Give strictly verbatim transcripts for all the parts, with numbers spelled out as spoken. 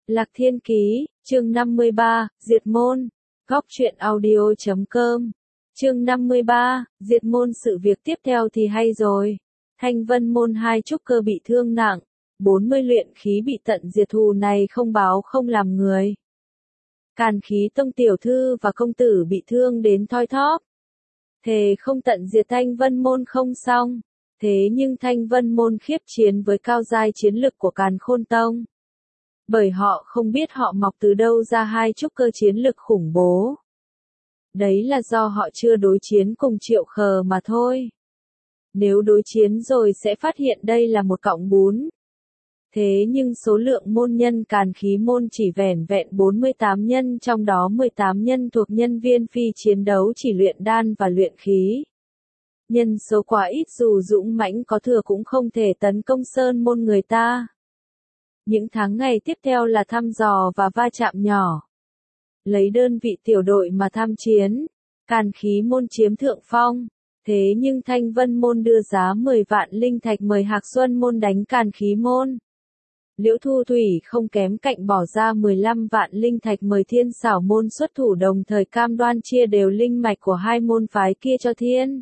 Lạc Thiên Ký, chương năm mươi ba, Diệt môn. Góc truyện audio chấm com. Chương năm mươi ba, Diệt môn. Sự việc tiếp theo thì hay rồi. Thanh Vân môn hai trúc cơ bị thương nặng, bốn mươi luyện khí bị tận diệt, thù này không báo không làm người. Càn Khí tông tiểu thư và công tử bị thương đến thoi thóp. Thề không tận diệt Thanh Vân môn không xong. Thế nhưng Thanh Vân môn khiếp chiến với cao giai chiến lực của Càn Khôn tông. Bởi họ không biết họ mọc từ đâu ra hai trúc cơ chiến lực khủng bố. Đấy là do họ chưa đối chiến cùng Triệu Khờ mà thôi. Nếu đối chiến rồi sẽ phát hiện đây là một cọng bún. Thế nhưng số lượng môn nhân Càn Khí môn chỉ vẻn vẹn bốn mươi tám nhân, trong đó mười tám nhân thuộc nhân viên phi chiến đấu chỉ luyện đan và luyện khí. Nhân số quá ít, dù dũng mãnh có thừa cũng không thể tấn công sơn môn người ta. Những tháng ngày tiếp theo là thăm dò và va chạm nhỏ. Lấy đơn vị tiểu đội mà tham chiến, Càn Khí môn chiếm thượng phong. Thế nhưng Thanh Vân môn đưa giá mười vạn linh thạch mời Hạc Xuân môn đánh Càn Khí môn. Liễu Thu Thủy không kém cạnh bỏ ra mười lăm vạn linh thạch mời Thiên Xảo môn xuất thủ, đồng thời cam đoan chia đều linh mạch của hai môn phái kia cho Thiên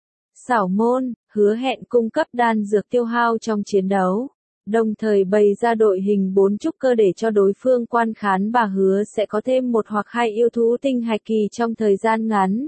Xảo môn, hứa hẹn cung cấp đan dược tiêu hao trong chiến đấu. Đồng thời bày ra đội hình bốn trúc cơ để cho đối phương quan khán, bà hứa sẽ có thêm một hoặc hai yêu thú tinh hạch kỳ trong thời gian ngắn.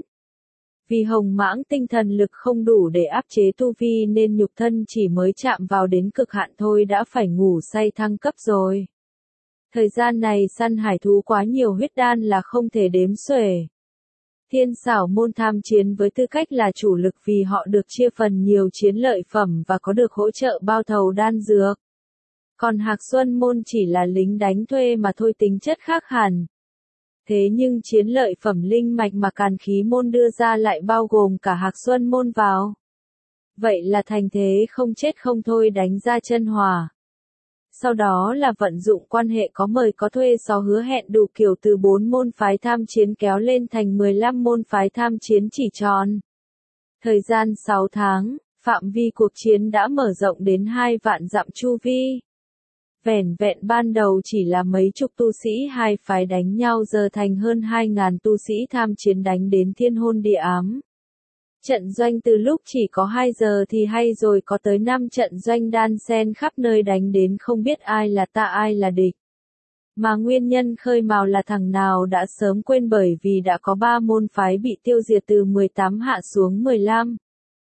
Vì hồng mãng tinh thần lực không đủ để áp chế tu vi nên nhục thân chỉ mới chạm vào đến cực hạn thôi đã phải ngủ say thăng cấp rồi. Thời gian này săn hải thú quá nhiều, huyết đan là không thể đếm xuể. Thiên Xảo môn tham chiến với tư cách là chủ lực vì họ được chia phần nhiều chiến lợi phẩm và có được hỗ trợ bao thầu đan dược. Còn Hạc Xuân môn chỉ là lính đánh thuê mà thôi, tính chất khác hẳn. Thế nhưng chiến lợi phẩm linh mạch mà Càn Khí môn đưa ra lại bao gồm cả Hạc Xuân môn vào. Vậy là thành thế không chết không thôi, đánh ra chân hòa. Sau đó là vận dụng quan hệ có mời có thuê, sau hứa hẹn đủ kiểu từ bốn môn phái tham chiến kéo lên thành mười lăm môn phái tham chiến chỉ tròn. Thời gian sáu tháng, phạm vi cuộc chiến đã mở rộng đến hai vạn dặm chu vi. Vẻn vẹn ban đầu chỉ là mấy chục tu sĩ hai phái đánh nhau, giờ thành hơn hai ngàn tu sĩ tham chiến đánh đến thiên hôn địa ám. Trận doanh từ lúc chỉ có hai giờ thì hay rồi có tới năm trận doanh đan xen khắp nơi, đánh đến không biết ai là ta ai là địch. Mà nguyên nhân khơi mào là thằng nào đã sớm quên, bởi vì đã có ba môn phái bị tiêu diệt từ mười tám hạ xuống mười lăm.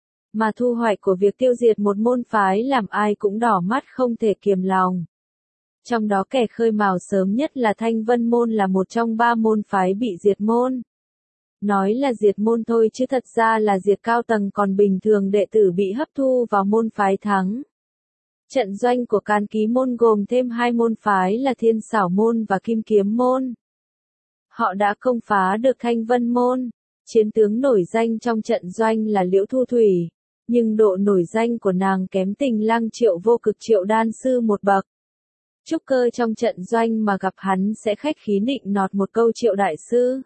Mà thu hoạch của việc tiêu diệt một môn phái làm ai cũng đỏ mắt không thể kiềm lòng. Trong đó kẻ khơi mào sớm nhất là Thanh Vân môn, là một trong ba môn phái bị diệt môn. Nói là diệt môn thôi chứ thật ra là diệt cao tầng, còn bình thường đệ tử bị hấp thu vào môn phái thắng. Trận doanh của Càn Khí môn gồm thêm hai môn phái là Thiên Xảo môn và Kim Kiếm môn. Họ đã công phá được Thanh Vân môn. Chiến tướng nổi danh trong trận doanh là Liễu Thu Thủy, nhưng độ nổi danh của nàng kém Tình Lăng Triệu Vô Cực Triệu đan sư một bậc. Trúc cơ trong trận doanh mà gặp hắn sẽ khách khí nịnh nọt một câu Triệu đại sư.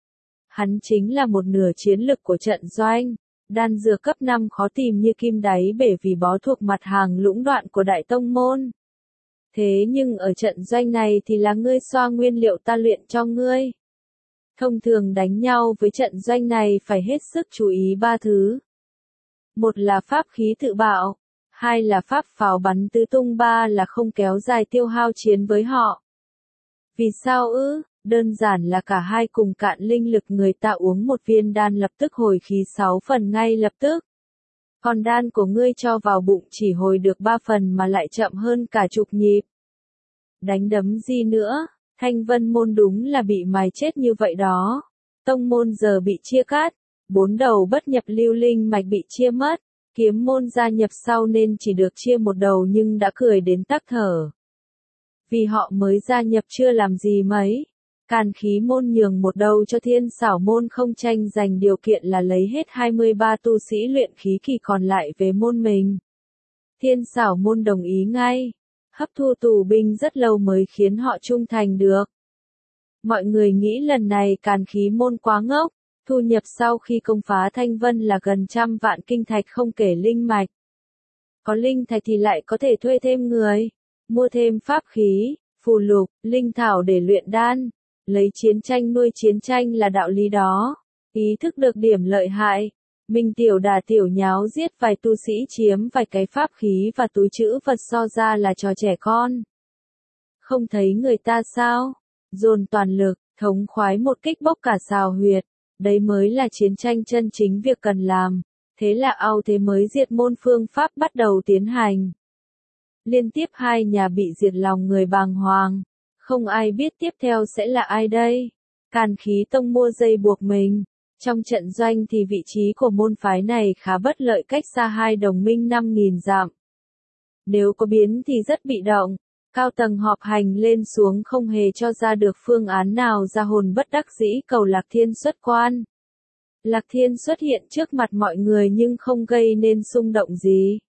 Hắn chính là một nửa chiến lực của trận doanh. Đan dược cấp năm khó tìm như kim đáy bể vì bó thuộc mặt hàng lũng đoạn của đại tông môn. Thế nhưng ở trận doanh này thì là ngươi xoa nguyên liệu ta luyện cho ngươi. Thông thường đánh nhau với trận doanh này phải hết sức chú ý ba thứ. Một là pháp khí tự bạo. Hai là pháp pháo bắn tứ tung, ba là không kéo dài tiêu hao chiến với họ. Vì sao ư? Đơn giản là cả hai cùng cạn linh lực, người ta uống một viên đan lập tức hồi khí sáu phần ngay lập tức. Còn đan của ngươi cho vào bụng chỉ hồi được ba phần mà lại chậm hơn cả chục nhịp. Đánh đấm gì nữa, Thanh Vân môn đúng là bị mài chết như vậy đó. Tông môn giờ bị chia cắt, bốn đầu bất nhập lưu linh mạch bị chia mất. Kiếm môn gia nhập sau nên chỉ được chia một đầu nhưng đã cười đến tắc thở. Vì họ mới gia nhập chưa làm gì mấy. Càn Khí môn nhường một đầu cho Thiên Xảo môn, không tranh giành, điều kiện là lấy hết hai mươi ba tu sĩ luyện khí kỳ còn lại về môn mình. Thiên Xảo môn đồng ý ngay. Hấp thu tù binh rất lâu mới khiến họ trung thành được. Mọi người nghĩ lần này Càn Khí môn quá ngốc. Thu nhập sau khi công phá Thanh Vân là gần trăm vạn kinh thạch không kể linh mạch. Có linh thạch thì lại có thể thuê thêm người, mua thêm pháp khí, phù lục, linh thảo để luyện đan, lấy chiến tranh nuôi chiến tranh là đạo lý đó. Ý thức được điểm lợi hại, Minh tiểu đà tiểu nháo giết vài tu sĩ chiếm vài cái pháp khí và túi trữ vật so ra là trò trẻ con. Không thấy người ta sao? Dồn toàn lực, thống khoái một kích bốc cả xào huyệt, đấy mới là chiến tranh chân chính việc cần làm. Thế là ao thế mới diệt môn phương pháp bắt đầu tiến hành. Liên tiếp hai nhà bị diệt lòng người bàng hoàng. Không ai biết tiếp theo sẽ là ai đây. Càn Khí Tông mua dây buộc mình. Trong trận doanh thì vị trí của môn phái này khá bất lợi cách xa hai đồng minh năm nghìn dặm. Nếu có biến thì rất bị động. Cao tầng họp hành lên xuống không hề cho ra được phương án nào, ra hồn bất đắc dĩ cầu Lạc Thiên xuất quan. Lạc Thiên xuất hiện trước mặt mọi người nhưng không gây nên xung động gì.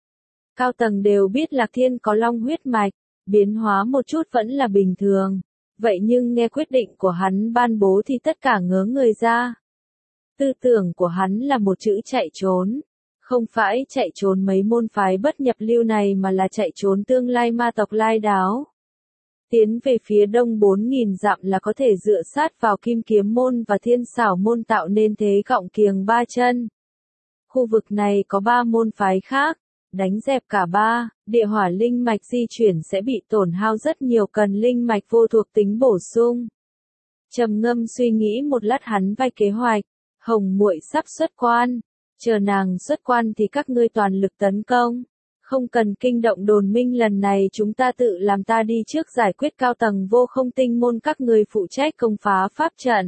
Cao tầng đều biết Lạc Thiên có long huyết mạch, biến hóa một chút vẫn là bình thường. Vậy nhưng nghe quyết định của hắn ban bố thì tất cả ngớ người ra. Tư tưởng của hắn là một chữ chạy trốn. Không phải chạy trốn mấy môn phái bất nhập lưu này mà là chạy trốn tương lai ma tộc Lai Đáo. Tiến về phía đông bốn nghìn dặm là có thể dựa sát vào Kim Kiếm môn và Thiên Xảo môn tạo nên thế cọng kiềng ba chân. Khu vực này có ba môn phái khác, đánh dẹp cả ba, địa hỏa linh mạch di chuyển sẽ bị tổn hao rất nhiều, cần linh mạch vô thuộc tính bổ sung. Trầm ngâm suy nghĩ một lát hắn vạch kế hoạch, Hồng muội sắp xuất quan, chờ nàng xuất quan thì các ngươi toàn lực tấn công. Không cần kinh động đồn minh, lần này chúng ta tự làm, ta đi trước giải quyết cao tầng vô không tinh môn, các người phụ trách công phá pháp trận.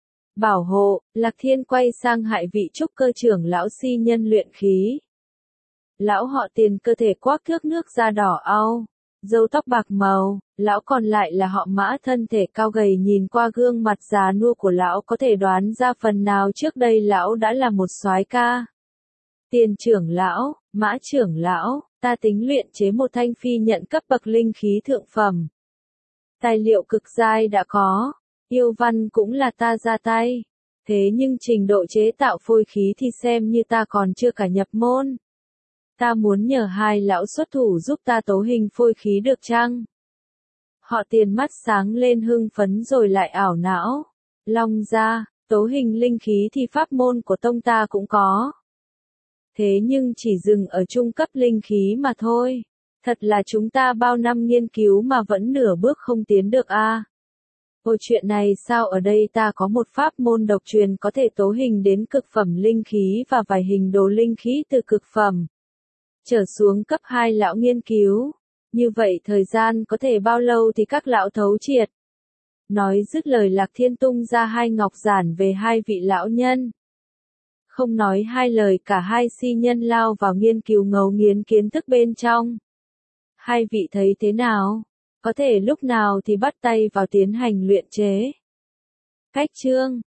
Bảo hộ. Lạc Thiên quay sang Hải vị trúc cơ trưởng lão si nhân luyện khí. Lão họ Tiền cơ thể quắc thước nước da đỏ au, râu tóc bạc màu, lão còn lại là họ Mã thân thể cao gầy, nhìn qua gương mặt già nua của lão có thể đoán ra phần nào trước đây lão đã là một soái ca. Tiền trưởng lão, Mã trưởng lão, ta tính luyện chế một thanh phi nhận cấp bậc linh khí thượng phẩm. Tài liệu cực giai đã có, yêu văn cũng là ta ra tay. Thế nhưng trình độ chế tạo phôi khí thì xem như ta còn chưa cả nhập môn. Ta muốn nhờ hai lão xuất thủ giúp ta tố hình phôi khí được chăng? Họ Tiền mắt sáng lên hưng phấn rồi lại ảo não. Long ra, tố hình linh khí thì pháp môn của tông ta cũng có. Thế nhưng chỉ dừng ở trung cấp linh khí mà thôi. Thật là chúng ta bao năm nghiên cứu mà vẫn nửa bước không tiến được a. À? Ôi chuyện này sao, ở đây ta có một pháp môn độc truyền có thể tố hình đến cực phẩm linh khí và vài hình đồ linh khí từ cực phẩm trở xuống cấp hai lão nghiên cứu. Như vậy thời gian có thể bao lâu thì các lão thấu triệt. Nói dứt lời, Lạc Thiên tung ra hai ngọc giản về hai vị lão nhân. Không nói hai lời, cả hai si nhân lao vào nghiên cứu ngấu nghiến kiến thức bên trong. Hai vị thấy thế nào? Có thể lúc nào thì bắt tay vào tiến hành luyện chế. Cách chương